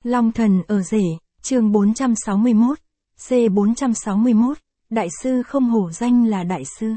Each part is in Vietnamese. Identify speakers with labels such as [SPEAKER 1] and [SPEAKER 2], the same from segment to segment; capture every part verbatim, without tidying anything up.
[SPEAKER 1] Long thần ở rể, chương bốn trăm sáu mươi mốt, C bốn trăm sáu mươi mốt, đại sư không hổ danh là đại sư.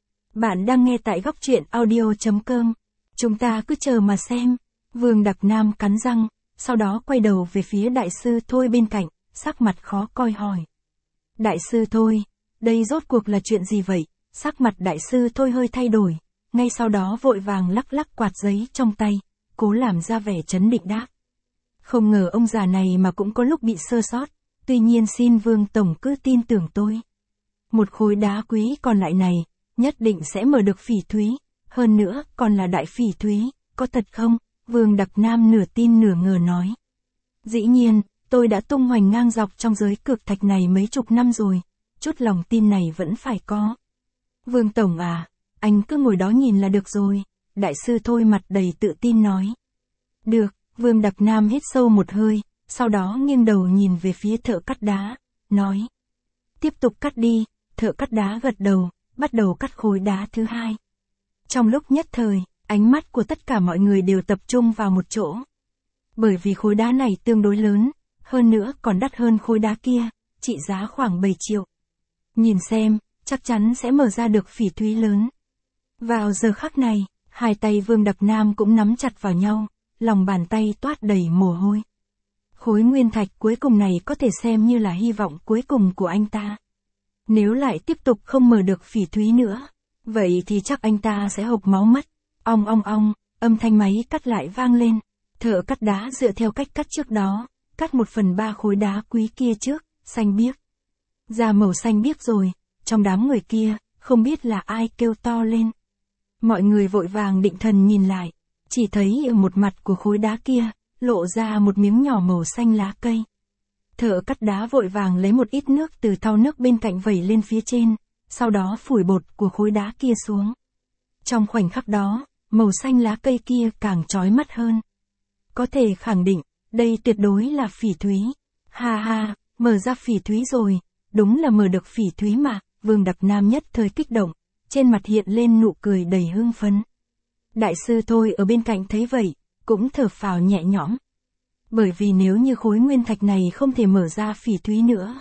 [SPEAKER 1] Bạn đang nghe tại góc truyện audio chấm com. Chúng ta cứ chờ mà xem. Vương Đặc Nam cắn răng, sau đó quay đầu về phía đại sư Thôi bên cạnh, sắc mặt khó coi hỏi. Đại sư Thôi, đây rốt cuộc là chuyện gì vậy? Sắc mặt đại sư Thôi hơi thay đổi, ngay sau đó vội vàng lắc lắc quạt giấy trong tay, cố làm ra vẻ trấn định đáp. Không ngờ ông già này mà cũng có lúc bị sơ sót, tuy nhiên xin Vương Tổng cứ tin tưởng tôi. Một khối đá quý còn lại này, nhất định sẽ mở được phỉ thúy, hơn nữa còn là đại phỉ thúy, có thật không? Vương Đặc Nam nửa tin nửa ngờ nói. Dĩ nhiên, tôi đã tung hoành ngang dọc trong giới cược thạch này mấy chục năm rồi, chút lòng tin này vẫn phải có. Vương Tổng à, anh cứ ngồi đó nhìn là được rồi, đại sư Thôi mặt đầy tự tin nói. Được, Vương Đặc Nam hít sâu một hơi, sau đó nghiêng đầu nhìn về phía thợ cắt đá, nói. Tiếp tục cắt đi, thợ cắt đá gật đầu, bắt đầu cắt khối đá thứ hai. Trong lúc nhất thời, ánh mắt của tất cả mọi người đều tập trung vào một chỗ. Bởi vì khối đá này tương đối lớn, hơn nữa còn đắt hơn khối đá kia, trị giá khoảng bảy triệu. Nhìn xem, chắc chắn sẽ mở ra được phỉ thúy lớn. Vào giờ khắc này, hai tay Vương Đặc Nam cũng nắm chặt vào nhau, lòng bàn tay toát đầy mồ hôi. Khối nguyên thạch cuối cùng này có thể xem như là hy vọng cuối cùng của anh ta. Nếu lại tiếp tục không mở được phỉ thúy nữa, vậy thì chắc anh ta sẽ hộc máu mất. Ong ong ong, âm thanh máy cắt lại vang lên. Thợ cắt đá dựa theo cách cắt trước đó, cắt một phần ba khối đá quý kia trước, xanh biếc. Ra màu xanh biếc rồi, trong đám người kia, không biết là ai kêu to lên. Mọi người vội vàng định thần nhìn lại, chỉ thấy ở một mặt của khối đá kia, lộ ra một miếng nhỏ màu xanh lá cây. Thợ cắt đá vội vàng lấy một ít nước từ thau nước bên cạnh vẩy lên phía trên, sau đó phủi bột của khối đá kia xuống. Trong khoảnh khắc đó, màu xanh lá cây kia càng chói mắt hơn. Có thể khẳng định, đây tuyệt đối là phỉ thúy. Ha ha, mở ra phỉ thúy rồi, đúng là mở được phỉ thúy mà. Vương Đặc Nam nhất thời kích động, trên mặt hiện lên nụ cười đầy hưng phấn. Đại sư Thôi ở bên cạnh thấy vậy, cũng thở phào nhẹ nhõm. Bởi vì nếu như khối nguyên thạch này không thể mở ra phỉ thúy nữa,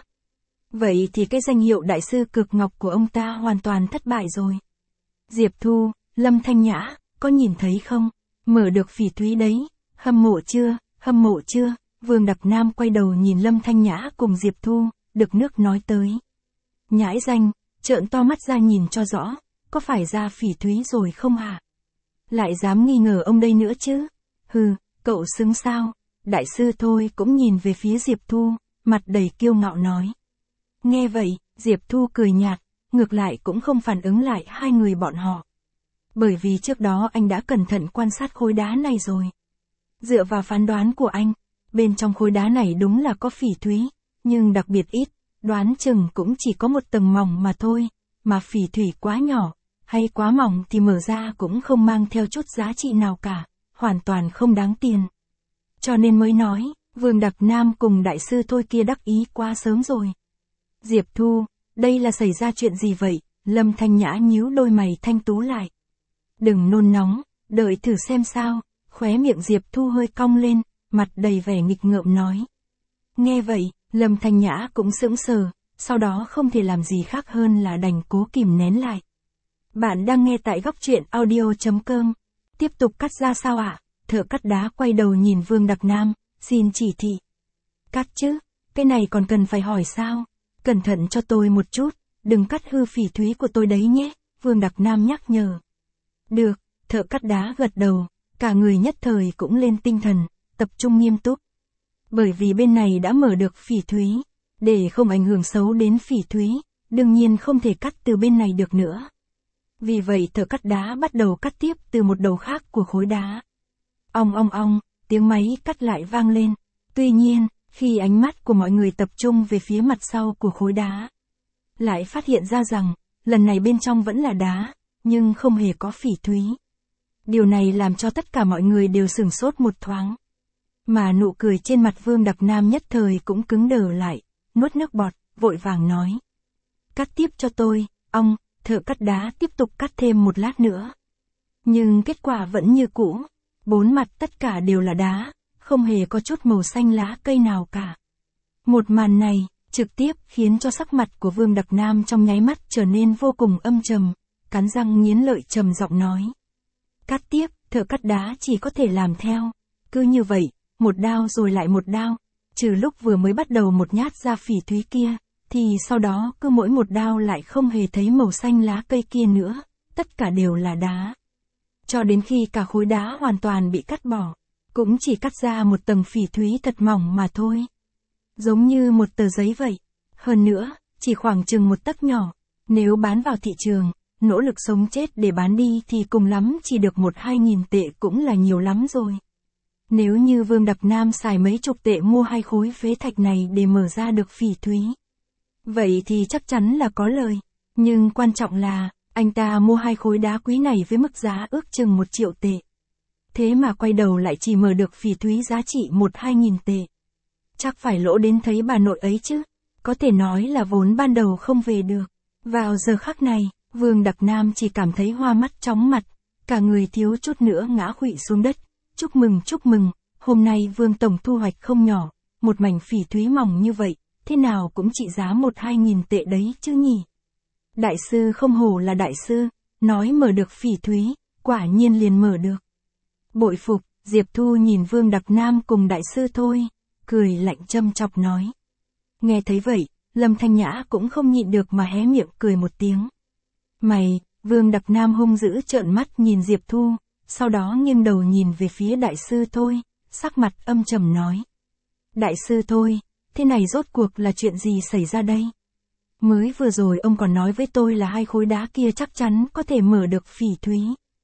[SPEAKER 1] vậy thì cái danh hiệu đại sư cực ngọc của ông ta hoàn toàn thất bại rồi. Diệp Thu, Lâm Thanh Nhã, có nhìn thấy không? Mở được phỉ thúy đấy, hâm mộ chưa, hâm mộ chưa? Vương Đặc Nam quay đầu nhìn Lâm Thanh Nhã cùng Diệp Thu, đực nước nói tới. Nhãi danh, trợn to mắt ra nhìn cho rõ, có phải ra phỉ thúy rồi không hả? Lại dám nghi ngờ ông đây nữa chứ? Hừ, cậu xứng sao? Đại sư Thôi cũng nhìn về phía Diệp Thu, mặt đầy kiêu ngạo nói. Nghe vậy, Diệp Thu cười nhạt, ngược lại cũng không phản ứng lại hai người bọn họ. Bởi vì trước đó anh đã cẩn thận quan sát khối đá này rồi. Dựa vào phán đoán của anh, bên trong khối đá này đúng là có phỉ thúy, nhưng đặc biệt ít, đoán chừng cũng chỉ có một tầng mỏng mà thôi, mà phỉ thủy quá nhỏ, hay quá mỏng thì mở ra cũng không mang theo chút giá trị nào cả, hoàn toàn không đáng tiền. Cho nên mới nói, Vương Đặc Nam cùng đại sư Thôi kia đắc ý quá sớm rồi. Diệp Thu, đây là xảy ra chuyện gì vậy? Lâm Thanh Nhã nhíu đôi mày thanh tú lại. Đừng nôn nóng, đợi thử xem sao. Khóe miệng Diệp Thu hơi cong lên, mặt đầy vẻ nghịch ngợm nói. Nghe vậy, Lâm Thanh Nhã cũng sững sờ, sau đó không thể làm gì khác hơn là đành cố kìm nén lại. Bạn đang nghe tại góc truyện audio chấm com. Tiếp tục cắt ra sao ạ? À? Thợ cắt đá quay đầu nhìn Vương Đặc Nam, xin chỉ thị. Cắt chứ, cái này còn cần phải hỏi sao? Cẩn thận cho tôi một chút, đừng cắt hư phỉ thúy của tôi đấy nhé, Vương Đặc Nam nhắc nhở. Được, thợ cắt đá gật đầu, cả người nhất thời cũng lên tinh thần, tập trung nghiêm túc. Bởi vì bên này đã mở được phỉ thúy, để không ảnh hưởng xấu đến phỉ thúy, đương nhiên không thể cắt từ bên này được nữa. Vì vậy thợ cắt đá bắt đầu cắt tiếp từ một đầu khác của khối đá. Ong ong ong, tiếng máy cắt lại vang lên. Tuy nhiên, khi ánh mắt của mọi người tập trung về phía mặt sau của khối đá, lại phát hiện ra rằng, lần này bên trong vẫn là đá, nhưng không hề có phỉ thúy. Điều này làm cho tất cả mọi người đều sửng sốt một thoáng. Mà nụ cười trên mặt Vương Đặc Nam nhất thời cũng cứng đờ lại, nuốt nước bọt, vội vàng nói. Cắt tiếp cho tôi, ong, thợ cắt đá tiếp tục cắt thêm một lát nữa. Nhưng kết quả vẫn như cũ, bốn mặt tất cả đều là đá, không hề có chút màu xanh lá cây nào cả. Một màn này, trực tiếp khiến cho sắc mặt của Vương Đặc Nam trong nháy mắt trở nên vô cùng âm trầm, cắn răng nghiến lợi trầm giọng nói. Cắt tiếp, thợ cắt đá chỉ có thể làm theo. Cứ như vậy, một đao rồi lại một đao, trừ lúc vừa mới bắt đầu một nhát ra phỉ thúy kia, thì sau đó cứ mỗi một đao lại không hề thấy màu xanh lá cây kia nữa, tất cả đều là đá. Cho đến khi cả khối đá hoàn toàn bị cắt bỏ, cũng chỉ cắt ra một tầng phỉ thúy thật mỏng mà thôi. Giống như một tờ giấy vậy. Hơn nữa, chỉ khoảng chừng một tấc nhỏ. Nếu bán vào thị trường, nỗ lực sống chết để bán đi thì cùng lắm chỉ được một hai nghìn tệ cũng là nhiều lắm rồi. Nếu như Vương Đặc Nam xài mấy chục tệ mua hai khối phế thạch này để mở ra được phỉ thúy, vậy thì chắc chắn là có lời. Nhưng quan trọng là, anh ta mua hai khối đá quý này với mức giá ước chừng một triệu tệ. Thế mà quay đầu lại chỉ mở được phỉ thúy giá trị một hai nghìn tệ. Chắc phải lỗ đến thấy bà nội ấy chứ. Có thể nói là vốn ban đầu không về được. Vào giờ khắc này, Vương Đặc Nam chỉ cảm thấy hoa mắt chóng mặt, cả người thiếu chút nữa ngã khuỵu xuống đất. Chúc mừng chúc mừng, hôm nay Vương Tổng thu hoạch không nhỏ, một mảnh phỉ thúy mỏng như vậy, thế nào cũng trị giá một hai nghìn tệ đấy chứ nhỉ. Đại sư không hổ là đại sư, nói mở được phỉ thúy, quả nhiên liền mở được. Bội phục, Diệp Thu nhìn Vương Đặc Nam cùng đại sư thôi, cười lạnh châm chọc nói. Nghe thấy vậy, Lâm Thanh Nhã cũng không nhịn được mà hé miệng cười một tiếng. Mày, Vương Đặc Nam hung dữ trợn mắt nhìn Diệp Thu, sau đó nghiêng đầu nhìn về phía đại sư thôi, sắc mặt âm trầm nói. Đại sư thôi, thế này rốt cuộc là chuyện gì xảy ra đây? Mới vừa rồi ông còn nói với tôi là hai khối đá kia chắc chắn có thể mở được phỉ thúy.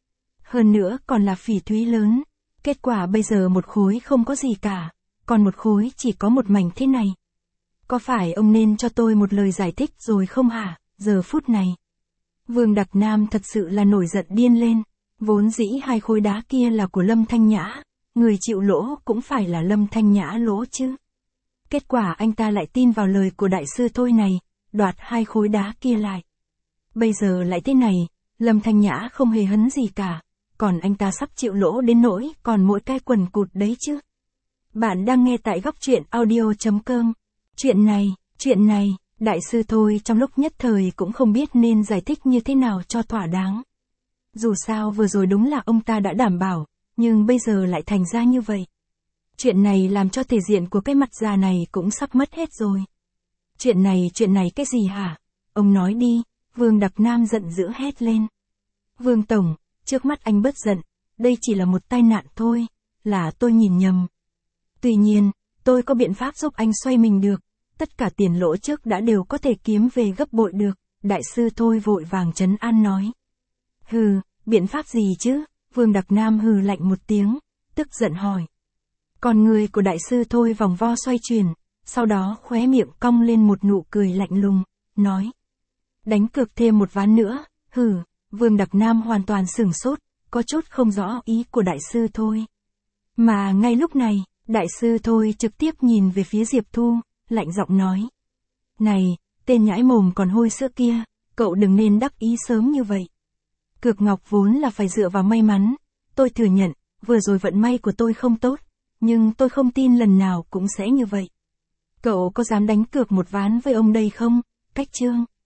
[SPEAKER 1] Hơn nữa còn là phỉ thúy lớn, kết quả bây giờ một khối không có gì cả, còn một khối chỉ có một mảnh thế này. Có phải ông nên cho tôi một lời giải thích rồi không hả, giờ phút này? Vương Đặc Nam thật sự là nổi giận điên lên, vốn dĩ hai khối đá kia là của Lâm Thanh Nhã, người chịu lỗ cũng phải là Lâm Thanh Nhã lỗ chứ. Kết quả anh ta lại tin vào lời của đại sư thôi này, đoạt hai khối đá kia lại. Bây giờ lại thế này, Lâm Thanh Nhã không hề hấn gì cả, còn anh ta sắp chịu lỗ đến nỗi còn mỗi cái quần cụt đấy chứ. Bạn đang nghe tại góc truyện audio chấm com. Chuyện này, chuyện này, đại sư thôi trong lúc nhất thời cũng không biết nên giải thích như thế nào cho thỏa đáng. Dù sao vừa rồi đúng là ông ta đã đảm bảo, nhưng bây giờ lại thành ra như vậy. Chuyện này làm cho thể diện của cái mặt già này cũng sắp mất hết rồi. Chuyện này, chuyện này cái gì hả? Ông nói đi, Vương Đặc Nam giận dữ hét lên. Vương Tổng, trước mắt anh bớt giận, đây chỉ là một tai nạn thôi, là tôi nhìn nhầm. Tuy nhiên, tôi có biện pháp giúp anh xoay mình được, tất cả tiền lỗ trước đã đều có thể kiếm về gấp bội được, đại sư thôi vội vàng trấn an nói. Hừ, biện pháp gì chứ? Vương Đặc Nam hừ lạnh một tiếng, tức giận hỏi. Còn người của đại sư thôi vòng vo xoay chuyển, sau đó khóe miệng cong lên một nụ cười lạnh lùng, nói. Đánh cược thêm một ván nữa, hừ, Vương Đặc Nam hoàn toàn sửng sốt, có chút không rõ ý của đại sư thôi. Mà ngay lúc này, đại sư thôi trực tiếp nhìn về phía Diệp Thu, lạnh giọng nói. Này, tên nhãi mồm còn hôi sữa kia, cậu đừng nên đắc ý sớm như vậy. Cược ngọc vốn là phải dựa vào may mắn, tôi thừa nhận, vừa rồi vận may của tôi không tốt, nhưng tôi không tin lần nào cũng sẽ như vậy. Cậu có dám đánh cược một ván với ông đây không, Cách Trương?